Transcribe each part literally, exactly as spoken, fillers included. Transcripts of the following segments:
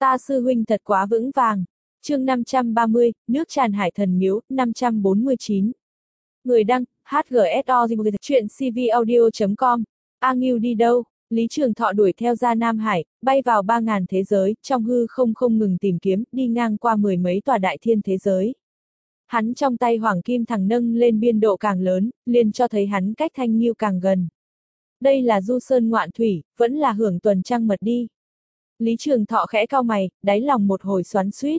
Ta sư huynh thật quá vững vàng. Chương năm trăm ba mươi, nước tràn hải thần miếu, năm trăm bốn mươi chín. Người đăng, hát giê ét o chuyện cvaudio chấm com. A Ngưu đi đâu? Lý Trường Thọ đuổi theo ra Nam Hải, bay vào ba ngàn thế giới, trong hư không không ngừng tìm kiếm, đi ngang qua mười mấy tòa đại thiên thế giới. Hắn trong tay hoàng kim thằng nâng lên biên độ càng lớn, liền cho thấy hắn cách Thanh Ngưu càng gần. Đây là du sơn ngoạn thủy, vẫn là hưởng tuần trăng mật đi. Lý Trường Thọ khẽ cau mày, đáy lòng một hồi xoắn xuýt.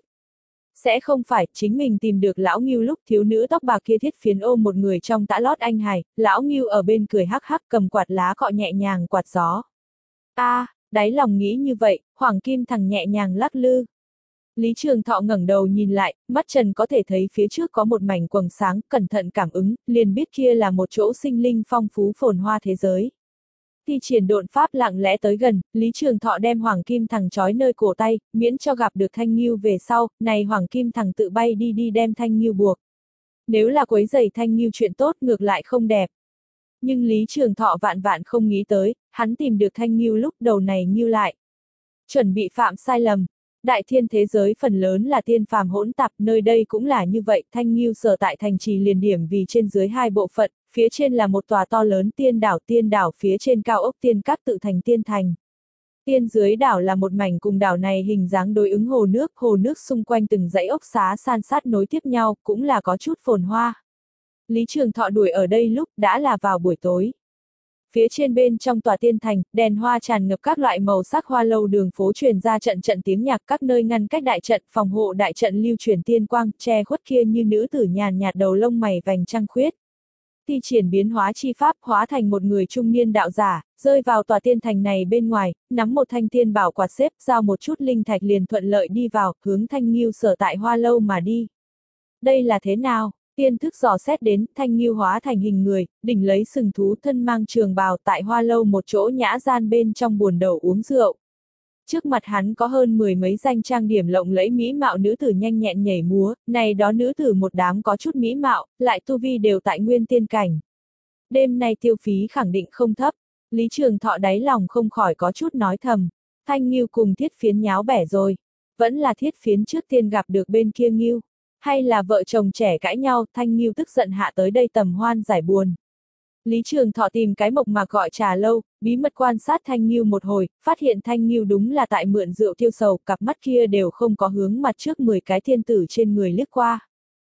Sẽ không phải, chính mình tìm được lão Ngưu lúc thiếu nữ tóc bạc kia thiết phiến ôm một người trong tã lót anh hài, lão Ngưu ở bên cười hắc hắc cầm quạt lá cọ nhẹ nhàng quạt gió. A, à, đáy lòng nghĩ như vậy, hoàng kim thằng nhẹ nhàng lắc lư. Lý Trường Thọ ngẩng đầu nhìn lại, mắt trần có thể thấy phía trước có một mảnh quầng sáng, cẩn thận cảm ứng, liền biết kia là một chỗ sinh linh phong phú phồn hoa thế giới. Thi triển độn pháp lặng lẽ tới gần, Lý Trường Thọ đem hoàng kim thằng trói nơi cổ tay, miễn cho gặp được Thanh Ngưu về sau, này hoàng kim thằng tự bay đi đi đem Thanh Ngưu buộc. Nếu là quấy rầy Thanh Ngưu chuyện tốt ngược lại không đẹp. Nhưng Lý Trường Thọ vạn vạn không nghĩ tới, hắn tìm được Thanh Ngưu lúc đầu này Ngưu lại. Chuẩn bị phạm sai lầm. Đại thiên thế giới phần lớn là tiên phàm hỗn tạp, nơi đây cũng là như vậy, Thanh Ngưu sở tại thành trì liền điểm vì trên dưới hai bộ phận, phía trên là một tòa to lớn tiên đảo, tiên đảo phía trên cao ốc tiên các tự thành tiên thành. Tiên dưới đảo là một mảnh cùng đảo này hình dáng đối ứng hồ nước, hồ nước xung quanh từng dãy ốc xá san sát nối tiếp nhau, cũng là có chút phồn hoa. Lý Trường Thọ đuổi ở đây lúc đã là vào buổi tối. Phía trên bên trong tòa tiên thành, đèn hoa tràn ngập các loại màu sắc hoa lâu đường phố truyền ra trận trận tiếng nhạc, các nơi ngăn cách đại trận, phòng hộ đại trận lưu truyền tiên quang, che khuất kia như nữ tử nhàn nhạt đầu lông mày vành trăng khuyết. Thi triển biến hóa chi pháp hóa thành một người trung niên đạo giả, rơi vào tòa tiên thành này bên ngoài, nắm một thanh tiên bảo quạt xếp, giao một chút linh thạch liền thuận lợi đi vào, hướng Thanh Ngưu sở tại hoa lâu mà đi. Đây là thế nào? Tiên thức dò xét đến, Thanh Ngưu hóa thành hình người, đỉnh lấy sừng thú thân mang trường bào tại hoa lâu một chỗ nhã gian bên trong buồn đầu uống rượu. Trước mặt hắn có hơn mười mấy danh trang điểm lộng lẫy mỹ mạo nữ tử nhanh nhẹn nhảy múa, này đó nữ tử một đám có chút mỹ mạo, lại tu vi đều tại nguyên tiên cảnh. Đêm nay tiêu phí khẳng định không thấp, Lý Trường Thọ đáy lòng không khỏi có chút nói thầm, Thanh Ngưu cùng Thiết Phiến nháo bẻ rồi, vẫn là Thiết Phiến trước tiên gặp được bên kia Ngưu. Hay là vợ chồng trẻ cãi nhau, Thanh Ngưu tức giận hạ tới đây tầm hoan giải buồn. Lý Trường Thọ tìm cái mộc mạc gọi trà lâu, bí mật quan sát Thanh Ngưu một hồi, phát hiện Thanh Ngưu đúng là tại mượn rượu tiêu sầu, cặp mắt kia đều không có hướng mặt trước mười cái thiên tử trên người liếc qua.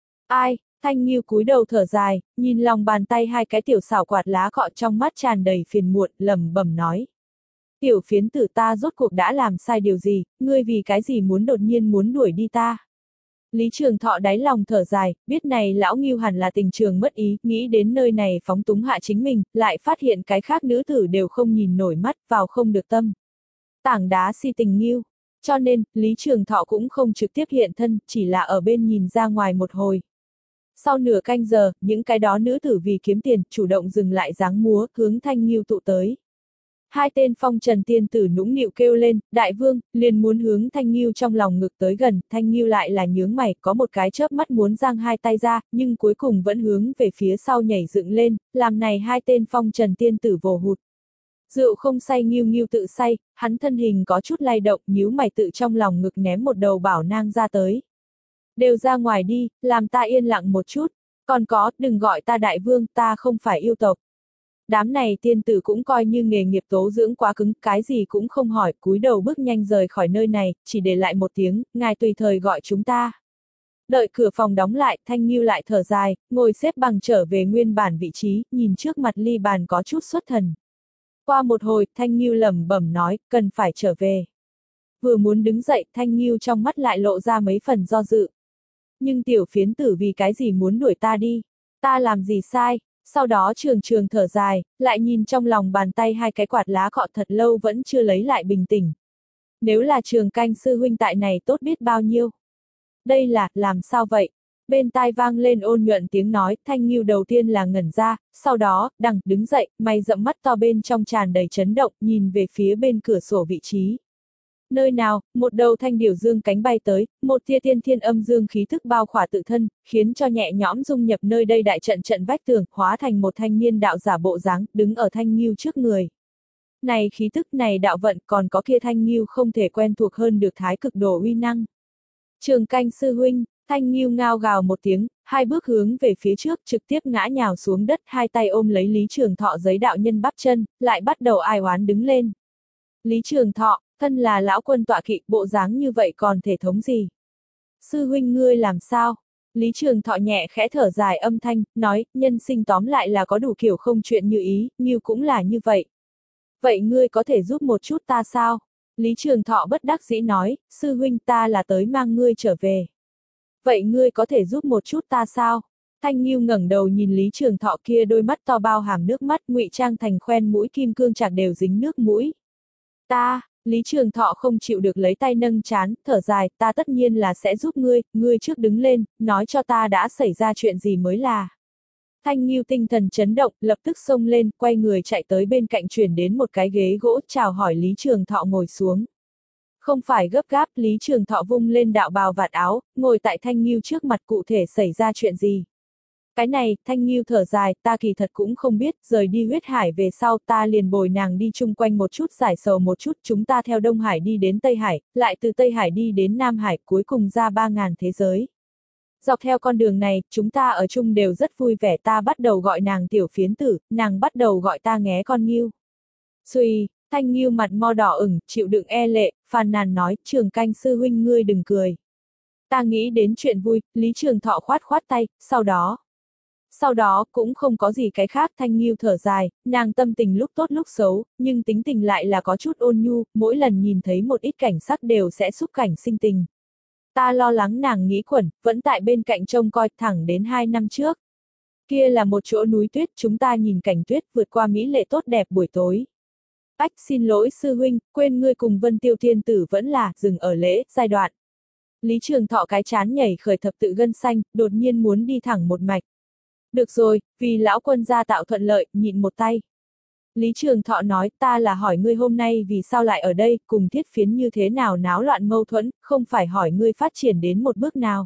Ai? Thanh Ngưu cúi đầu thở dài, nhìn lòng bàn tay hai cái tiểu xảo quạt lá cọ trong mắt tràn đầy phiền muộn, lẩm bẩm nói. Tiểu phiến tử ta rốt cuộc đã làm sai điều gì, ngươi vì cái gì muốn đột nhiên muốn đuổi đi ta? Lý Trường Thọ đáy lòng thở dài, biết này lão Ngưu hẳn là tình trường mất ý, nghĩ đến nơi này phóng túng hạ chính mình, lại phát hiện cái khác nữ tử đều không nhìn nổi mắt, vào không được tâm. Tảng đá si tình Ngưu. Cho nên, Lý Trường Thọ cũng không trực tiếp hiện thân, chỉ là ở bên nhìn ra ngoài một hồi. Sau nửa canh giờ, những cái đó nữ tử vì kiếm tiền, chủ động dừng lại dáng múa, hướng Thanh Ngưu tụ tới. Hai tên phong trần tiên tử nũng nịu kêu lên, đại vương, liền muốn hướng Thanh Ngưu trong lòng ngực tới gần, Thanh Ngưu lại là nhướng mày, có một cái chớp mắt muốn giang hai tay ra, nhưng cuối cùng vẫn hướng về phía sau nhảy dựng lên, làm này hai tên phong trần tiên tử vồ hụt. Rượu không say Ngưu Ngưu tự say, hắn thân hình có chút lay động, nhíu mày tự trong lòng ngực ném một đầu bảo nang ra tới. Đều ra ngoài đi, làm ta yên lặng một chút, còn có, đừng gọi ta đại vương, ta không phải yêu tộc. Đám này tiên tử cũng coi như nghề nghiệp tố dưỡng quá cứng, cái gì cũng không hỏi, cúi đầu bước nhanh rời khỏi nơi này, chỉ để lại một tiếng, ngài tùy thời gọi chúng ta. Đợi cửa phòng đóng lại, Thanh Ngưu lại thở dài, ngồi xếp bằng trở về nguyên bản vị trí, nhìn trước mặt ly bàn có chút xuất thần. Qua một hồi, Thanh Ngưu lẩm bẩm nói, cần phải trở về. Vừa muốn đứng dậy, Thanh Ngưu trong mắt lại lộ ra mấy phần do dự. Nhưng tiểu phiến tử vì cái gì muốn đuổi ta đi? Ta làm gì sai? Sau đó trường trường thở dài, lại nhìn trong lòng bàn tay hai cái quạt lá cọ thật lâu vẫn chưa lấy lại bình tĩnh. Nếu là Trường Canh sư huynh tại này tốt biết bao nhiêu. Đây là, làm sao vậy? Bên tai vang lên ôn nhuận tiếng nói, Thanh Ngưu đầu tiên là ngẩn ra, sau đó, đằng, đứng dậy, mày rậm mắt to bên trong tràn đầy chấn động, nhìn về phía bên cửa sổ vị trí. Nơi nào, một đầu thanh điểu dương cánh bay tới, một tia tiên thiên âm dương khí thức bao khỏa tự thân, khiến cho nhẹ nhõm dung nhập nơi đây đại trận trận vách tường, hóa thành một thanh niên đạo giả bộ dáng, đứng ở Thanh Ngưu trước người. Này khí tức này đạo vận còn có kia Thanh Nghiêu không thể quen thuộc hơn được thái cực đồ uy năng. Trường Canh sư huynh, Thanh Nghiêu ngao gào một tiếng, hai bước hướng về phía trước trực tiếp ngã nhào xuống đất, hai tay ôm lấy Lý Trường Thọ giấy đạo nhân bắp chân, lại bắt đầu ai oán đứng lên. Lý Trường Thọ, thân là lão quân tọa kỵ, bộ dáng như vậy còn thể thống gì? Sư huynh ngươi làm sao? Lý Trường Thọ nhẹ khẽ thở dài âm thanh, nói, nhân sinh tóm lại là có đủ kiểu không chuyện như ý, Nghiêu cũng là như vậy. Vậy ngươi có thể giúp một chút ta sao? Lý Trường Thọ bất đắc dĩ nói, sư huynh ta là tới mang ngươi trở về. Vậy ngươi có thể giúp một chút ta sao? Thanh Nghiêu ngẩng đầu nhìn Lý Trường Thọ kia đôi mắt to bao hàm nước mắt ngụy trang thành khoen mũi kim cương chạc đều dính nước mũi. Ta, Lý Trường Thọ không chịu được lấy tay nâng chán, thở dài, ta tất nhiên là sẽ giúp ngươi, ngươi trước đứng lên, nói cho ta đã xảy ra chuyện gì mới là. Thanh Nghiêu tinh thần chấn động, lập tức xông lên, quay người chạy tới bên cạnh chuyển đến một cái ghế gỗ, chào hỏi Lý Trường Thọ ngồi xuống. Không phải gấp gáp, Lý Trường Thọ vung lên đạo bào vạt áo, ngồi tại Thanh Nghiêu trước mặt cụ thể xảy ra chuyện gì. Cái này, Thanh Nghiêu thở dài, ta kỳ thật cũng không biết, rời đi huyết hải về sau ta liền bồi nàng đi chung quanh một chút giải sầu một chút, chúng ta theo Đông Hải đi đến Tây Hải, lại từ Tây Hải đi đến Nam Hải, cuối cùng ra ba ngàn thế giới. Dọc theo con đường này, chúng ta ở chung đều rất vui vẻ, ta bắt đầu gọi nàng tiểu phiến tử, nàng bắt đầu gọi ta nghé con Nghiêu. Xuy, Thanh Nghiêu mặt mo đỏ ửng, chịu đựng e lệ, phàn nàn nói, Trường Canh sư huynh ngươi đừng cười. Ta nghĩ đến chuyện vui, Lý Trường Thọ khoát khoát tay, sau đó. Sau đó, cũng không có gì cái khác, Thanh Nghiêu thở dài, nàng tâm tình lúc tốt lúc xấu, nhưng tính tình lại là có chút ôn nhu, mỗi lần nhìn thấy một ít cảnh sắc đều sẽ xúc cảnh sinh tình. Ta lo lắng nàng nghĩ quẩn, vẫn tại bên cạnh trông coi, thẳng đến hai năm trước. Kia là một chỗ núi tuyết, chúng ta nhìn cảnh tuyết vượt qua mỹ lệ tốt đẹp buổi tối. Ách xin lỗi sư huynh, quên ngươi cùng Vân Tiêu Thiên Tử vẫn là, dừng ở lễ, giai đoạn. Lý Trường Thọ cái chán nhảy khởi thập tự gân xanh, đột nhiên muốn đi thẳng một mạch. Được rồi, vì lão quân gia tạo thuận lợi, nhịn một tay. Lý Trường Thọ nói, ta là hỏi ngươi hôm nay vì sao lại ở đây, cùng thiết phiến như thế nào náo loạn mâu thuẫn, không phải hỏi ngươi phát triển đến một bước nào.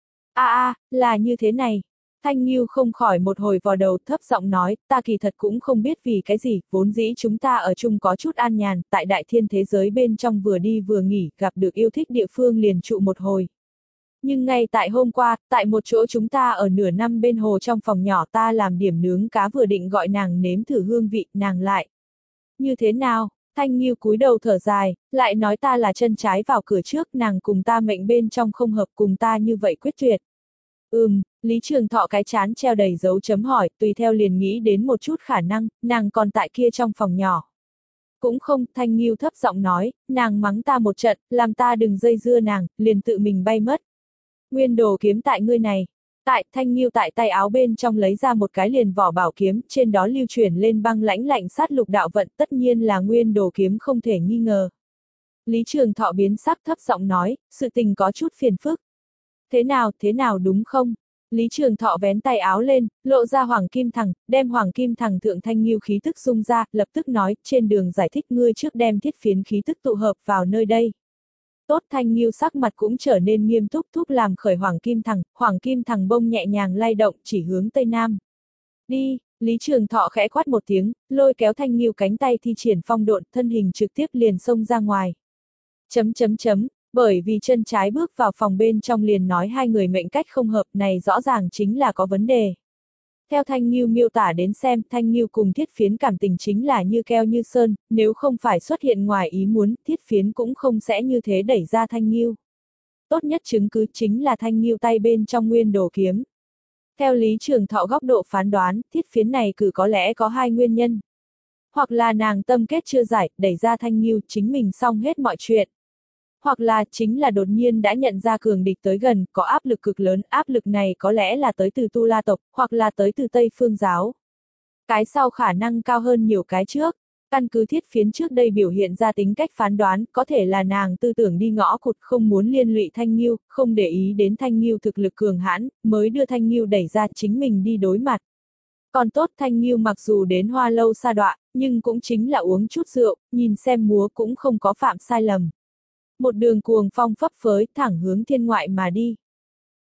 A a, à, là như thế này. Thanh Nghiêu không khỏi một hồi vò đầu, thấp giọng nói, ta kỳ thật cũng không biết vì cái gì, vốn dĩ chúng ta ở chung có chút an nhàn, tại đại thiên thế giới bên trong vừa đi vừa nghỉ, gặp được yêu thích địa phương liền trụ một hồi. Nhưng ngay tại hôm qua, tại một chỗ chúng ta ở nửa năm bên hồ trong phòng nhỏ ta làm điểm nướng cá vừa định gọi nàng nếm thử hương vị, nàng lại. Như thế nào? Thanh Nghiêu cúi đầu thở dài, lại nói ta là chân trái vào cửa trước, nàng cùng ta mệnh bên trong không hợp cùng ta như vậy quyết tuyệt. Ừm, Lý Trường Thọ cái chán treo đầy dấu chấm hỏi, tùy theo liền nghĩ đến một chút khả năng, nàng còn tại kia trong phòng nhỏ. Cũng không, Thanh Nghiêu thấp giọng nói, nàng mắng ta một trận, làm ta đừng dây dưa nàng, liền tự mình bay mất. Nguyên đồ kiếm tại ngươi này. Tại, Thanh Nghiêu tại tay áo bên trong lấy ra một cái liền vỏ bảo kiếm, trên đó lưu chuyển lên băng lãnh lạnh sát lục đạo vận, tất nhiên là nguyên đồ kiếm không thể nghi ngờ. Lý Trường Thọ biến sắc thấp giọng nói, sự tình có chút phiền phức. Thế nào, thế nào đúng không? Lý Trường Thọ vén tay áo lên, lộ ra hoàng kim thằng, đem hoàng kim thằng thượng Thanh Nghiêu khí tức xung ra, lập tức nói, trên đường giải thích ngươi trước đem thiết phiến khí tức tụ hợp vào nơi đây. Tốt, Thanh Nghiêu sắc mặt cũng trở nên nghiêm túc, thúc làm khởi hoàng kim thằng, hoàng kim thằng bông nhẹ nhàng lay động, chỉ hướng tây nam. Đi, Lý Trường Thọ khẽ quát một tiếng, lôi kéo Thanh Nghiêu cánh tay thi triển phong độn, thân hình trực tiếp liền xông ra ngoài. Chấm chấm chấm, bởi vì chân trái bước vào phòng bên trong liền nói hai người mệnh cách không hợp, này rõ ràng chính là có vấn đề. Theo Thanh Nghiêu miêu tả đến xem, Thanh Nghiêu cùng thiết phiến cảm tình chính là như keo như sơn, nếu không phải xuất hiện ngoài ý muốn, thiết phiến cũng không sẽ như thế đẩy ra Thanh Nghiêu. Tốt nhất chứng cứ chính là Thanh Nghiêu tay bên trong nguyên đồ kiếm. Theo Lý Trường Thọ góc độ phán đoán, thiết phiến này cử có lẽ có hai nguyên nhân. Hoặc là nàng tâm kết chưa giải, đẩy ra Thanh Nghiêu, chính mình xong hết mọi chuyện. Hoặc là chính là đột nhiên đã nhận ra cường địch tới gần, có áp lực cực lớn, áp lực này có lẽ là tới từ Tu La tộc, hoặc là tới từ Tây Phương giáo. Cái sau khả năng cao hơn nhiều cái trước. Căn cứ thiết phiến trước đây biểu hiện ra tính cách phán đoán, có thể là nàng tư tưởng đi ngõ cụt, không muốn liên lụy Thanh Nghiêu, không để ý đến Thanh Nghiêu thực lực cường hãn, mới đưa Thanh Nghiêu đẩy ra chính mình đi đối mặt. Còn tốt, Thanh Nghiêu mặc dù đến Hoa Lâu sa đọa, nhưng cũng chính là uống chút rượu, nhìn xem múa cũng không có phạm sai lầm. Một đường cuồng phong phấp phới, thẳng hướng thiên ngoại mà đi.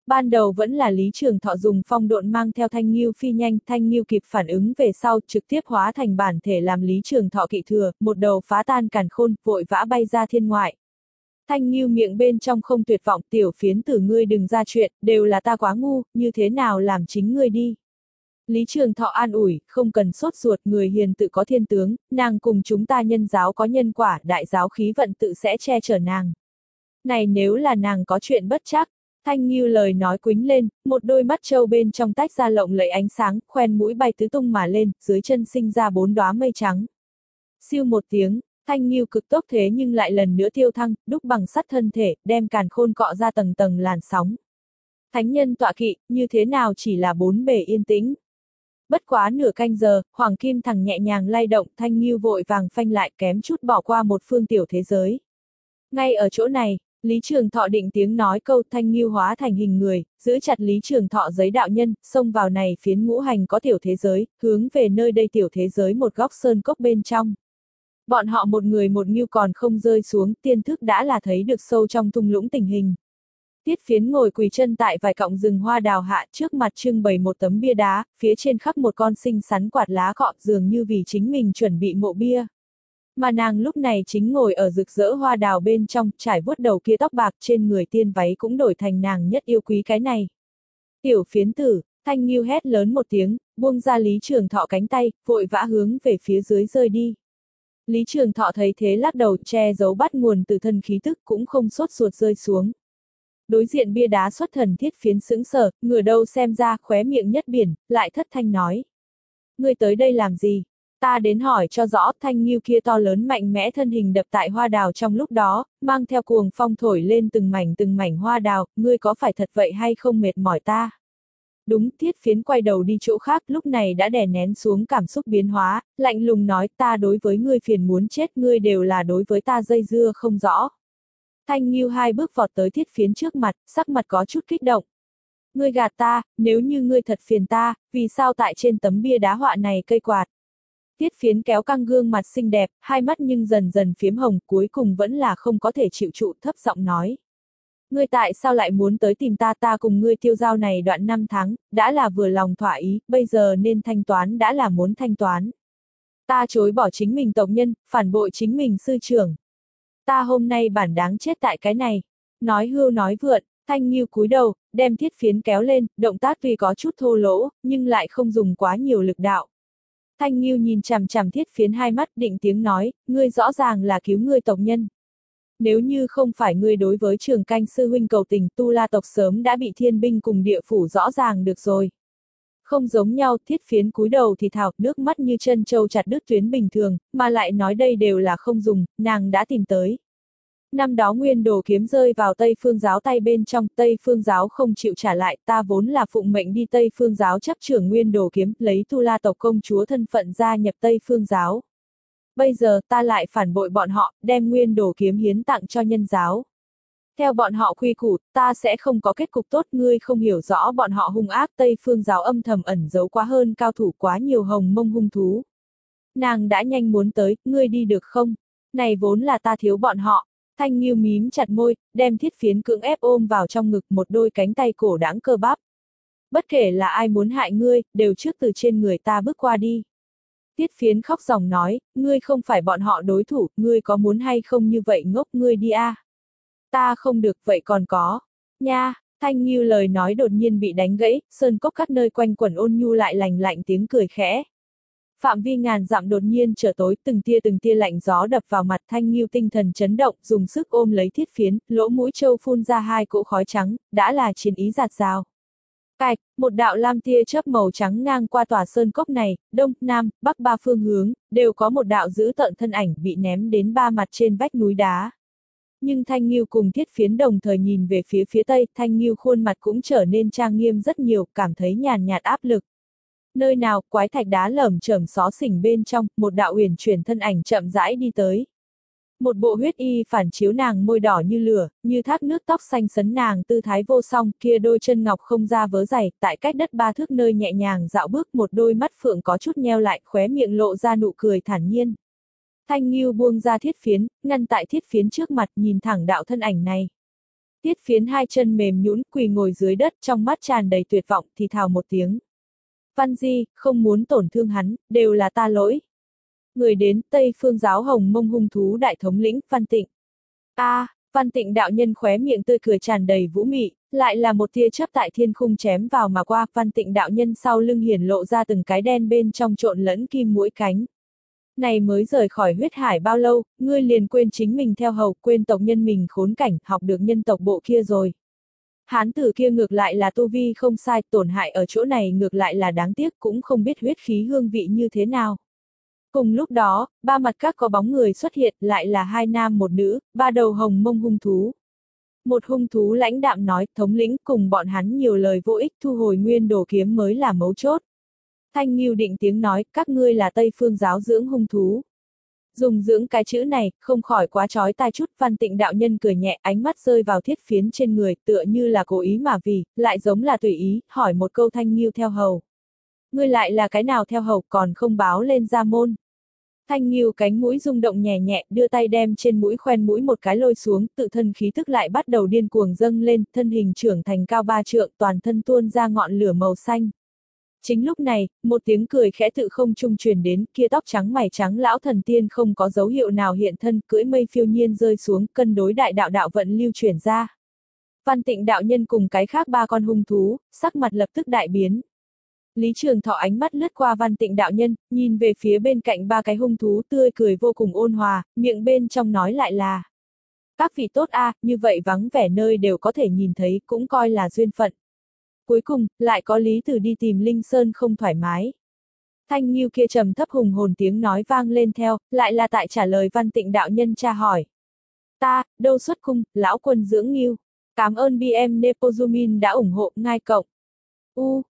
Ban đầu vẫn là Lý Trường Thọ dùng phong độn mang theo Thanh Nghiêu phi nhanh, Thanh Nghiêu kịp phản ứng về sau, trực tiếp hóa thành bản thể làm Lý Trường Thọ kỵ thừa, một đầu phá tan càn khôn, vội vã bay ra thiên ngoại. Thanh Nghiêu miệng bên trong không tuyệt vọng, tiểu phiến tử ngươi đừng ra chuyện, đều là ta quá ngu, như thế nào làm chính ngươi đi. Lý Trường Thọ an ủi, không cần sốt ruột, người hiền tự có thiên tướng, nàng cùng chúng ta nhân giáo có nhân quả, đại giáo khí vận tự sẽ che chở nàng. Này nếu là nàng có chuyện bất trắc. Thanh Nghiêu lời nói quính lên, một đôi mắt trâu bên trong tách ra lộng lẫy ánh sáng, khoen mũi bay tứ tung mà lên, dưới chân sinh ra bốn đóa mây trắng. Siêu một tiếng, Thanh Nghiêu cực tốc thế nhưng lại lần nữa tiêu thăng, đúc bằng sắt thân thể, đem càn khôn cọ ra tầng tầng làn sóng. Thánh nhân tọa kỵ, như thế nào chỉ là bốn bề yên tĩnh. Bất quá nửa canh giờ, Hoàng Kim Thằng nhẹ nhàng lay động, Thanh Nghiêu vội vàng phanh lại, kém chút bỏ qua một phương tiểu thế giới. Ngay ở chỗ này, Lý Trường Thọ định tiếng nói câu, Thanh Nghiêu hóa thành hình người, giữ chặt Lý Trường Thọ giấy đạo nhân, xông vào này phiến ngũ hành có tiểu thế giới, hướng về nơi đây tiểu thế giới một góc sơn cốc bên trong. Bọn họ một người một nghiêu còn không rơi xuống, tiên thức đã là thấy được sâu trong thung lũng tình hình. Tiết Phiến ngồi quỳ chân tại vài cọng rừng hoa đào hạ, trước mặt trưng bày một tấm bia đá, phía trên khắc một con xinh xắn quạt lá cọ, dường như vì chính mình chuẩn bị mộ bia. Mà nàng lúc này chính ngồi ở rực rỡ hoa đào bên trong, trải vuốt đầu kia tóc bạc, trên người tiên váy cũng đổi thành nàng nhất yêu quý cái này. Tiểu phiến tử, Thanh Nghiêu hét lớn một tiếng, buông ra Lý Trường Thọ cánh tay, vội vã hướng về phía dưới rơi đi. Lý Trường Thọ thấy thế lắc đầu, che giấu bắt nguồn từ thân khí tức, cũng không sốt ruột rơi xuống. Đối diện bia đá xuất thần Thiết Phiến sững sờ, ngửa đầu xem ra, khóe miệng nhất biển, lại thất thanh nói. Ngươi tới đây làm gì? Ta đến hỏi cho rõ. Thanh Nghiêu kia to lớn mạnh mẽ thân hình đập tại hoa đào trong lúc đó, mang theo cuồng phong thổi lên từng mảnh từng mảnh hoa đào, ngươi có phải thật vậy hay không mệt mỏi ta? Đúng, Thiết Phiến quay đầu đi chỗ khác, lúc này đã đè nén xuống cảm xúc biến hóa, lạnh lùng nói, ta đối với ngươi phiền muốn chết, ngươi đều là đối với ta dây dưa không rõ. Thanh Nghiêu hai bước vọt tới Thiết Phiến trước mặt, sắc mặt có chút kích động. Ngươi gạt ta, nếu như ngươi thật phiền ta, vì sao tại trên tấm bia đá họa này cây quạt? Thiết Phiến kéo căng gương mặt xinh đẹp, hai mắt nhưng dần dần phiếm hồng, cuối cùng vẫn là không có thể chịu trụ, thấp giọng nói. Ngươi tại sao lại muốn tới tìm ta, ta cùng ngươi tiêu giao này đoạn năm tháng, đã là vừa lòng thỏa ý, bây giờ nên thanh toán đã là muốn thanh toán. Ta chối bỏ chính mình tộc nhân, phản bội chính mình sư trưởng. Ta hôm nay bản đáng chết tại cái này. Nói hưu nói vượn, Thanh Nghiêu cúi đầu, đem Thiết Phiến kéo lên, động tác tuy có chút thô lỗ, nhưng lại không dùng quá nhiều lực đạo. Thanh Nghiêu nhìn chằm chằm Thiết Phiến hai mắt, định tiếng nói, ngươi rõ ràng là cứu ngươi tộc nhân. Nếu như không phải ngươi đối với Trường Canh sư huynh cầu tình, Tu La tộc sớm đã bị thiên binh cùng địa phủ rõ ràng được rồi. Không giống nhau, Thiết Phiến cúi đầu thì thào, nước mắt như chân trâu chặt đứt tuyến bình thường, mà lại nói đây đều là không dùng, nàng đã tìm tới. Năm đó Nguyên Đồ kiếm rơi vào Tây Phương giáo tay bên trong, Tây Phương giáo không chịu trả lại, ta vốn là phụng mệnh đi Tây Phương giáo chấp trưởng Nguyên Đồ kiếm, lấy Tu La tộc công chúa thân phận gia nhập Tây Phương giáo. Bây giờ ta lại phản bội bọn họ, đem Nguyên Đồ kiếm hiến tặng cho nhân giáo. Theo bọn họ quy củ, ta sẽ không có kết cục tốt, ngươi không hiểu rõ bọn họ hung ác, Tây Phương giáo âm thầm ẩn giấu quá hơn cao thủ quá nhiều hồng mông hung thú. Nàng đã nhanh muốn tới, ngươi đi được không? Này vốn là ta thiếu bọn họ. Thanh Nghiêu mím chặt môi, đem Thiết Phiến cưỡng ép ôm vào trong ngực, một đôi cánh tay cổ đãng cơ bắp. Bất kể là ai muốn hại ngươi, đều trước từ trên người ta bước qua đi. Thiết Phiến khóc ròng nói, ngươi không phải bọn họ đối thủ, ngươi có muốn hay không như vậy ngốc, ngươi đi a. À. Ta không được, vậy còn có. Nha, Thanh Nghiêu lời nói đột nhiên bị đánh gãy, sơn cốc các nơi quanh quẩn ôn nhu lại lành lạnh tiếng cười khẽ. Phạm vi ngàn dặm đột nhiên trở tối, từng tia từng tia lạnh gió đập vào mặt. Thanh Nghiêu tinh thần chấn động, dùng sức ôm lấy Thiết Phiến, lỗ mũi trâu phun ra hai cỗ khói trắng, đã là chiến ý giạt rào. Cạch, một đạo lam tia chớp màu trắng ngang qua tòa sơn cốc này, đông, nam, bắc ba phương hướng, đều có một đạo dữ tợn thân ảnh bị ném đến ba mặt trên vách núi đá. Nhưng Thanh Nghiêu cùng Thiết Phiến đồng thời nhìn về phía phía tây, Thanh Nghiêu khuôn mặt cũng trở nên trang nghiêm rất nhiều, cảm thấy nhàn nhạt áp lực. Nơi nào, quái thạch đá lởm chởm xó xỉnh bên trong, một đạo uyển chuyển thân ảnh chậm rãi đi tới. Một bộ huyết y phản chiếu nàng môi đỏ như lửa, như thác nước, tóc xanh sấn nàng tư thái vô song, kia đôi chân ngọc không ra vớ giày, tại cách đất ba thước nơi nhẹ nhàng dạo bước, một đôi mắt phượng có chút nheo lại, khóe miệng lộ ra nụ cười thản nhiên. Thanh Nghiêu buông ra Thiết Phiến, ngăn tại Thiết Phiến trước mặt, nhìn thẳng đạo thân ảnh này. Tiết Phiến hai chân mềm nhũn quỳ ngồi dưới đất, trong mắt tràn đầy tuyệt vọng, thì thào một tiếng. Văn Di, không muốn tổn thương hắn, đều là ta lỗi. Người đến, Tây Phương giáo Hồng Mông hung thú đại thống lĩnh, Văn Tịnh. A, à, Văn Tịnh đạo nhân khóe miệng tươi cười tràn đầy vũ mị, lại là một tia chớp tại thiên khung chém vào mà qua, Văn Tịnh đạo nhân sau lưng hiển lộ ra từng cái đen bên trong trộn lẫn kim mũi cánh. Này mới rời khỏi huyết hải bao lâu, ngươi liền quên chính mình theo hầu, quên tộc nhân mình khốn cảnh, học được nhân tộc bộ kia rồi. Hán tử kia ngược lại là tu vi không sai, tổn hại ở chỗ này ngược lại là đáng tiếc, cũng không biết huyết khí hương vị như thế nào. Cùng lúc đó, ba mặt các có bóng người xuất hiện, lại là hai nam một nữ, ba đầu hồng mông hung thú. Một hung thú lãnh đạm nói, thống lĩnh, cùng bọn hắn nhiều lời vô ích, thu hồi nguyên đồ kiếm mới là mấu chốt. Thanh Ngưu định tiếng nói, các ngươi là Tây Phương giáo dưỡng hung thú. Dùng dưỡng cái chữ này, không khỏi quá chói tai chút, Văn Tịnh đạo nhân cười nhẹ, ánh mắt rơi vào Thiết Phiến trên người, tựa như là cố ý mà vì, lại giống là tùy ý, hỏi một câu Thanh Ngưu theo hầu. Ngươi lại là cái nào theo hầu, còn không báo lên ra môn. Thanh Ngưu cánh mũi rung động nhẹ nhẹ, đưa tay đem trên mũi khoen mũi một cái lôi xuống, tự thân khí tức lại bắt đầu điên cuồng dâng lên, thân hình trưởng thành cao ba trượng, toàn thân tuôn ra ngọn lửa màu xanh. Chính lúc này, một tiếng cười khẽ tự không trung truyền đến, kia tóc trắng mày trắng lão thần tiên không có dấu hiệu nào hiện thân, cưỡi mây phiêu nhiên rơi xuống, cân đối đại đạo đạo vận lưu chuyển ra. Văn Tịnh đạo nhân cùng cái khác ba con hung thú, sắc mặt lập tức đại biến. Lý Trường Thọ ánh mắt lướt qua Văn Tịnh đạo nhân, nhìn về phía bên cạnh ba cái hung thú, tươi cười vô cùng ôn hòa, miệng bên trong nói lại là: các vị tốt a, à, như vậy vắng vẻ nơi đều có thể nhìn thấy, cũng coi là duyên phận. Cuối cùng, lại có Lý Tử đi tìm Linh Sơn không thoải mái. Thanh Ngưu kia trầm thấp hùng hồn tiếng nói vang lên theo, lại là tại trả lời Văn Tịnh đạo nhân tra hỏi. Ta, đâu xuất cung, lão quân dưỡng Ngưu. Cảm ơn bê em Nepozumin đã ủng hộ, ngai cộng. U,